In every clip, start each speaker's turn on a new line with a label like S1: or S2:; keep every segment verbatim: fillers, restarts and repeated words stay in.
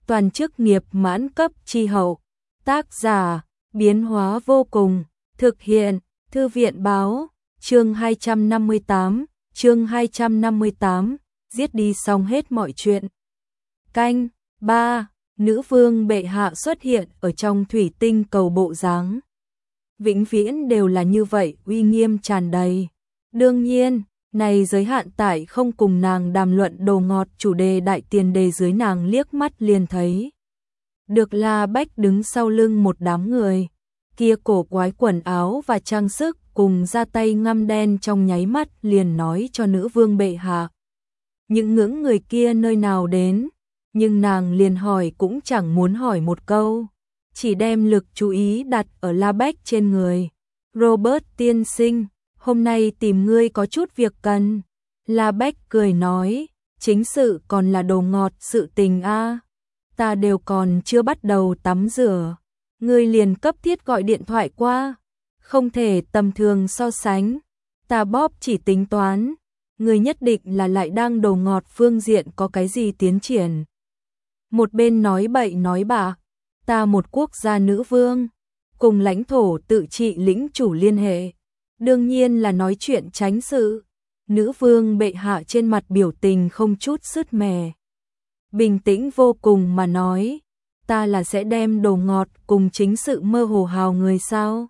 S1: toàn chức nghiệp mãn cấp chi hậu. Tác giả, biến hóa vô cùng, thực hiện, Thư viện báo, chương hai trăm năm mươi tám, chương hai trăm năm mươi tám, giết đi xong hết mọi chuyện. Canh, ba, nữ vương bệ hạ xuất hiện ở trong thủy tinh cầu bộ dáng. Vĩnh viễn đều là như vậy, uy nghiêm tràn đầy. Đương nhiên, này giới hạn tại không cùng nàng đàm luận đồ ngọt, chủ đề đại tiền đề dưới nàng liếc mắt liền thấy. Được La Bách đứng sau lưng một đám người, kia cổ quái quần áo và trang sức cùng ra tay ngăm đen trong nháy mắt liền nói cho nữ vương bệ hạ. Những ngưỡng người kia nơi nào đến, nhưng nàng liền hỏi cũng chẳng muốn hỏi một câu, chỉ đem lực chú ý đặt ở La Bách trên người. Robert tiên sinh, hôm nay tìm ngươi có chút việc cần. La Bách cười nói, chính sự còn là đồ ngọt sự tình a, ta đều còn chưa bắt đầu tắm rửa, ngươi liền cấp thiết gọi điện thoại qua, không thể tầm thường so sánh, ta bóp chỉ tính toán, ngươi nhất định là lại đang đồ ngọt phương diện có cái gì tiến triển. Một bên nói bậy nói bạ, ta một quốc gia nữ vương, cùng lãnh thổ tự trị lĩnh chủ liên hệ, đương nhiên là nói chuyện tránh sự. Nữ vương bệ hạ trên mặt biểu tình không chút sứt mẻ, bình tĩnh vô cùng mà nói, ta là sẽ đem đồ ngọt cùng chính sự mơ hồ hào người sao?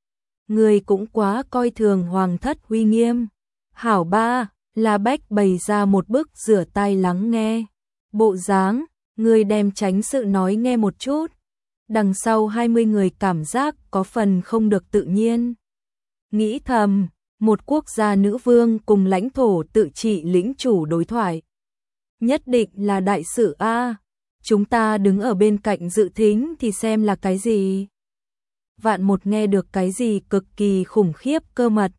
S1: Người cũng quá coi thường hoàng thất uy nghiêm. Hảo ba, La Bách bày ra một bức rửa tay lắng nghe. Bộ dáng, người đem tránh sự nói nghe một chút. Đằng sau hai mươi người cảm giác có phần không được tự nhiên. Nghĩ thầm, một quốc gia nữ vương cùng lãnh thổ tự trị lĩnh chủ đối thoại. Nhất định là đại sự a. Chúng ta đứng ở bên cạnh dự thính thì xem là cái gì. Vạn một nghe được cái gì cực kỳ khủng khiếp cơ mật.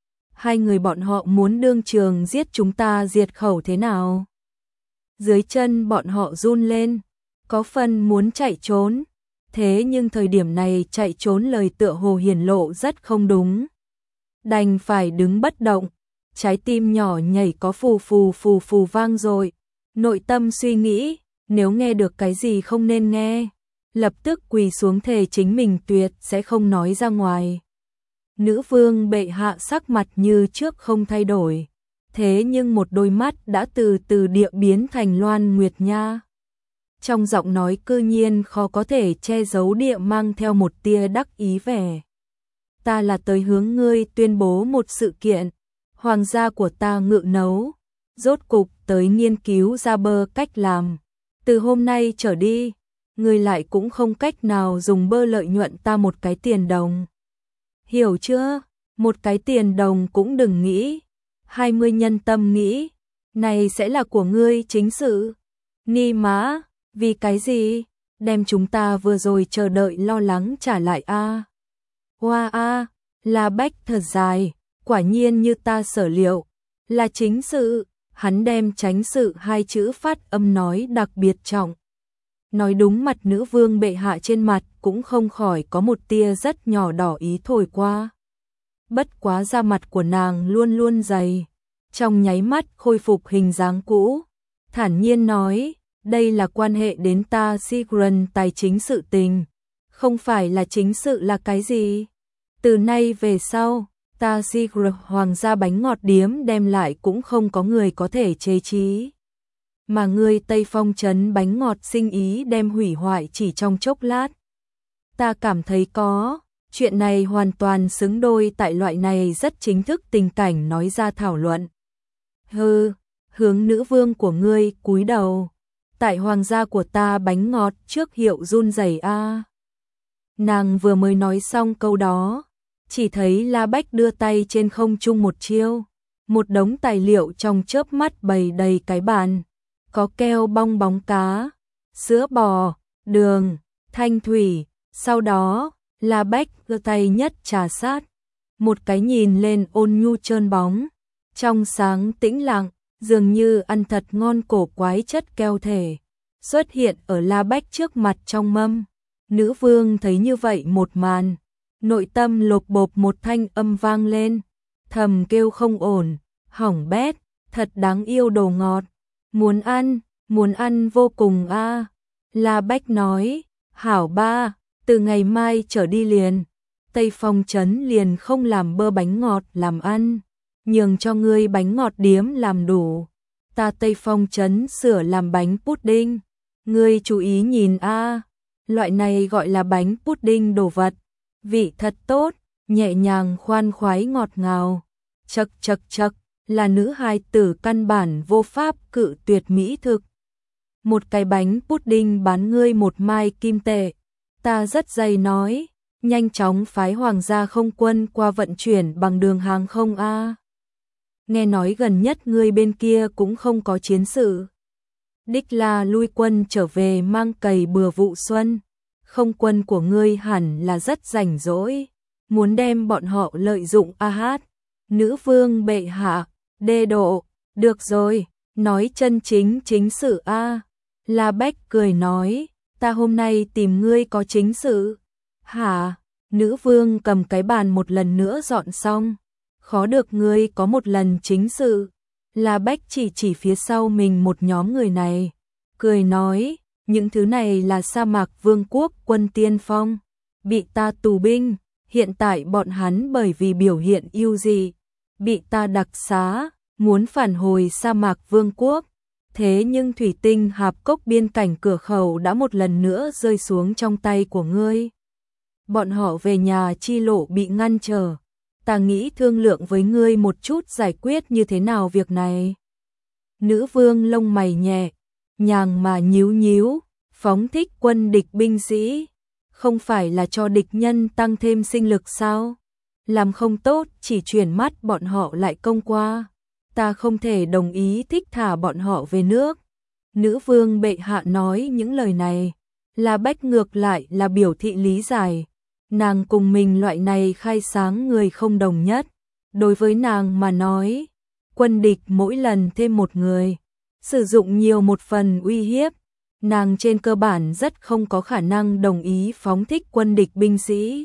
S1: Hai người bọn họ muốn đương trường giết chúng ta diệt khẩu thế nào? Dưới chân bọn họ run lên, có phần muốn chạy trốn. Thế nhưng thời điểm này chạy trốn lời tựa hồ hiển lộ rất không đúng. Đành phải đứng bất động, trái tim nhỏ nhảy có phù phù phù phù vang rồi. Nội tâm suy nghĩ, nếu nghe được cái gì không nên nghe, lập tức quỳ xuống thề chính mình tuyệt sẽ không nói ra ngoài. Nữ vương bệ hạ sắc mặt như trước không thay đổi, thế nhưng một đôi mắt đã từ từ địa biến thành loan nguyệt nha. Trong giọng nói cư nhiên khó có thể che giấu địa mang theo một tia đắc ý vẻ. Ta là tới hướng ngươi tuyên bố một sự kiện, hoàng gia của ta ngự nấu, rốt cục tới nghiên cứu ra bơ cách làm. Từ hôm nay trở đi, ngươi lại cũng không cách nào dùng bơ lợi nhuận ta một cái tiền đồng. Hiểu chưa? Một cái tiền đồng cũng đừng nghĩ. Hai mươi nhân tâm nghĩ, này sẽ là của ngươi chính sự. Ni má, vì cái gì? Đem chúng ta vừa rồi chờ đợi lo lắng trả lại a. Hoa a, La Bách thật dài, quả nhiên như ta sở liệu, là chính sự. Hắn đem tránh sự hai chữ phát âm nói đặc biệt trọng. Nói đúng, mặt nữ vương bệ hạ trên mặt cũng không khỏi có một tia rất nhỏ đỏ ý thổi qua. Bất quá da mặt của nàng luôn luôn dày, trong nháy mắt khôi phục hình dáng cũ, thản nhiên nói, đây là quan hệ đến ta Sigurd tài chính sự tình, không phải là chính sự là cái gì. Từ nay về sau, ta Sigurd hoàng gia bánh ngọt điếm đem lại cũng không có người có thể chế trí. Mà ngươi Tây Phong trấn bánh ngọt sinh ý đem hủy hoại chỉ trong chốc lát. Ta cảm thấy có, chuyện này hoàn toàn xứng đôi tại loại này rất chính thức tình cảnh nói ra thảo luận. Hừ, hướng nữ vương của ngươi cúi đầu, tại hoàng gia của ta bánh ngọt trước hiệu run rẩy a. Nàng vừa mới nói xong câu đó, chỉ thấy La Bách đưa tay trên không trung một chiêu, một đống tài liệu trong chớp mắt bày đầy cái bàn, có keo bong bóng cá, sữa bò, đường, thanh thủy, sau đó, La Bách giơ tay nhất trà sát, một cái nhìn lên ôn nhu trơn bóng, trong sáng tĩnh lặng, dường như ăn thật ngon cổ quái chất keo thể, xuất hiện ở La Bách trước mặt trong mâm. Nữ vương thấy như vậy một màn, nội tâm lộp bộp một thanh âm vang lên, thầm kêu không ổn, hỏng bét, thật đáng yêu đồ ngọt, muốn ăn, muốn ăn vô cùng a. La Bách nói, hảo ba, từ ngày mai trở đi liền, Tây Phong trấn liền không làm bơ bánh ngọt làm ăn, nhường cho ngươi bánh ngọt điếm làm đủ. Ta Tây Phong trấn sửa làm bánh pudding, ngươi chú ý nhìn a, loại này gọi là bánh pudding đồ vật, vị thật tốt, nhẹ nhàng khoan khoái ngọt ngào. Chậc chậc chậc, là nữ hài tử căn bản vô pháp cự tuyệt mỹ thực. Một cái bánh pudding bán ngươi một mai kim tệ. Ta rất dày nói, nhanh chóng phái hoàng gia không quân qua vận chuyển bằng đường hàng không a. Nghe nói gần nhất ngươi bên kia cũng không có chiến sự. Đích là lui quân trở về mang cày bừa vụ xuân. Không quân của ngươi hẳn là rất rảnh rỗi, muốn đem bọn họ lợi dụng a hát. Nữ vương bệ hạ, đê độ, được rồi, nói chân chính chính sự a. La Bách cười nói, ta hôm nay tìm ngươi có chính sự. Hả? Nữ vương cầm cái bàn một lần nữa dọn xong. Khó được ngươi có một lần chính sự. La Bách chỉ chỉ phía sau mình một nhóm người này, cười nói, những thứ này là sa mạc vương quốc quân tiên phong, bị ta tù binh, hiện tại bọn hắn bởi vì biểu hiện ưu dị, bị ta đặc xá, muốn phản hồi sa mạc vương quốc. Thế nhưng thủy tinh hạp cốc biên cảnh cửa khẩu đã một lần nữa rơi xuống trong tay của ngươi. Bọn họ về nhà chi lộ bị ngăn trở. Ta nghĩ thương lượng với ngươi một chút giải quyết như thế nào việc này. Nữ vương lông mày nhẹ, nhàng mà nhíu nhíu, phóng thích quân địch binh sĩ. Không phải là cho địch nhân tăng thêm sinh lực sao? Làm không tốt chỉ chuyển mắt bọn họ lại công qua. Ta không thể đồng ý thích thả bọn họ về nước. Nữ vương bệ hạ nói những lời này, La Bách ngược lại là biểu thị lý giải. Nàng cùng mình loại này khai sáng người không đồng nhất. Đối với nàng mà nói, quân địch mỗi lần thêm một người, sử dụng nhiều một phần uy hiếp. Nàng trên cơ bản rất không có khả năng đồng ý phóng thích quân địch binh sĩ.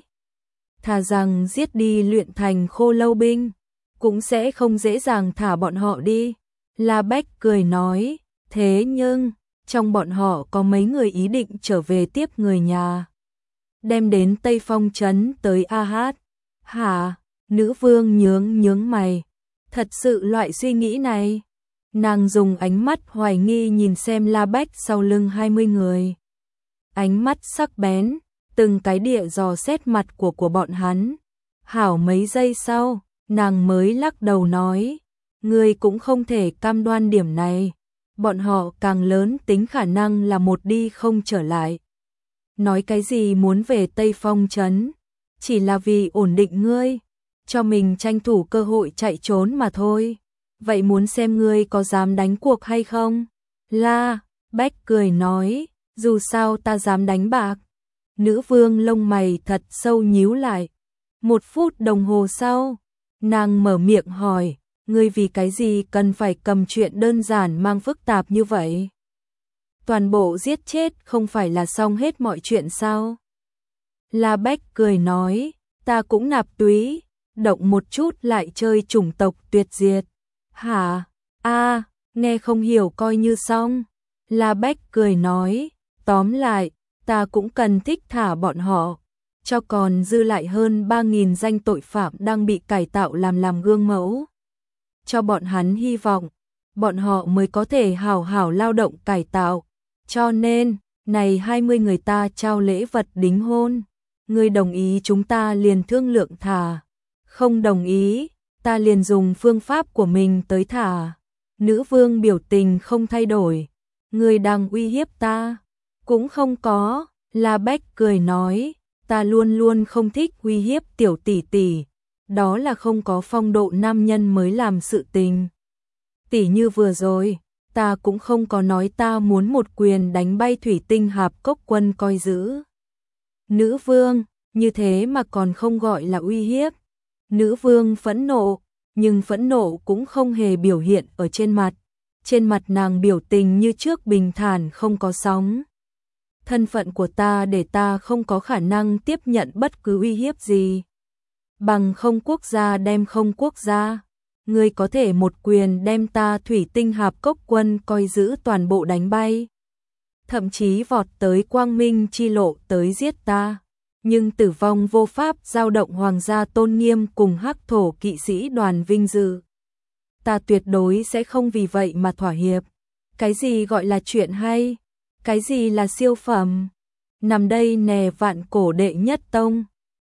S1: Thà rằng giết đi luyện thành khô lâu binh, cũng sẽ không dễ dàng thả bọn họ đi. La Bách cười nói, thế nhưng, trong bọn họ có mấy người ý định trở về tiếp người nhà. Đem đến Tây Phong trấn tới a hát. Hả? Nữ vương nhướng nhướng mày. Thật sự loại suy nghĩ này. Nàng dùng ánh mắt hoài nghi nhìn xem La Bách sau lưng hai mươi người. Ánh mắt sắc bén, từng cái địa dò xét mặt của của bọn hắn. Hảo mấy giây sau, nàng mới lắc đầu nói, ngươi cũng không thể cam đoan điểm này. Bọn họ càng lớn tính khả năng là một đi không trở lại. Nói cái gì muốn về Tây Phong trấn, chỉ là vì ổn định ngươi, cho mình tranh thủ cơ hội chạy trốn mà thôi. Vậy muốn xem ngươi có dám đánh cuộc hay không? La Bách cười nói, dù sao ta dám đánh bạc. Nữ vương lông mày thật sâu nhíu lại. Một phút đồng hồ sau, nàng mở miệng hỏi, ngươi vì cái gì cần phải cầm chuyện đơn giản mang phức tạp như vậy? Toàn bộ giết chết không phải là xong hết mọi chuyện sao? La Bách cười nói, ta cũng nạp túy, động một chút lại chơi chủng tộc tuyệt diệt. Hả? A, nghe không hiểu coi như xong. La Bách cười nói, tóm lại, ta cũng cần thích thả bọn họ, cho còn dư lại hơn ba nghìn danh tội phạm đang bị cải tạo làm làm gương mẫu. Cho bọn hắn hy vọng, bọn họ mới có thể hảo hảo lao động cải tạo. Cho nên, này hai mươi người ta trao lễ vật đính hôn. Ngươi đồng ý chúng ta liền thương lượng thả. Không đồng ý, ta liền dùng phương pháp của mình tới thả. Nữ vương biểu tình không thay đổi. Ngươi đang uy hiếp ta? Cũng không có. La Bách cười nói, ta luôn luôn không thích uy hiếp tiểu tỷ tỷ. Đó là không có phong độ nam nhân mới làm sự tình. Tỷ như vừa rồi, ta cũng không có nói ta muốn một quyền đánh bay thủy tinh hạp cốc quân coi giữ. Nữ vương, như thế mà còn không gọi là uy hiếp. Nữ vương phẫn nộ, nhưng phẫn nộ cũng không hề biểu hiện ở trên mặt. Trên mặt nàng biểu tình như trước bình thản không có sóng. Thân phận của ta để ta không có khả năng tiếp nhận bất cứ uy hiếp gì. Bằng không quốc gia đem không quốc gia. Ngươi có thể một quyền đem ta thủy tinh hạp cốc quân coi giữ toàn bộ đánh bay. thậm chí vọt tới quang minh chi lộ tới giết ta. Nhưng tử vong vô pháp dao động hoàng gia tôn nghiêm cùng hắc thổ kỵ sĩ đoàn vinh dự. Ta tuyệt đối sẽ không vì vậy mà thỏa hiệp. Cái gì gọi là chuyện hay? Cái gì là siêu phẩm? Nằm đây nè vạn cổ đệ nhất tông.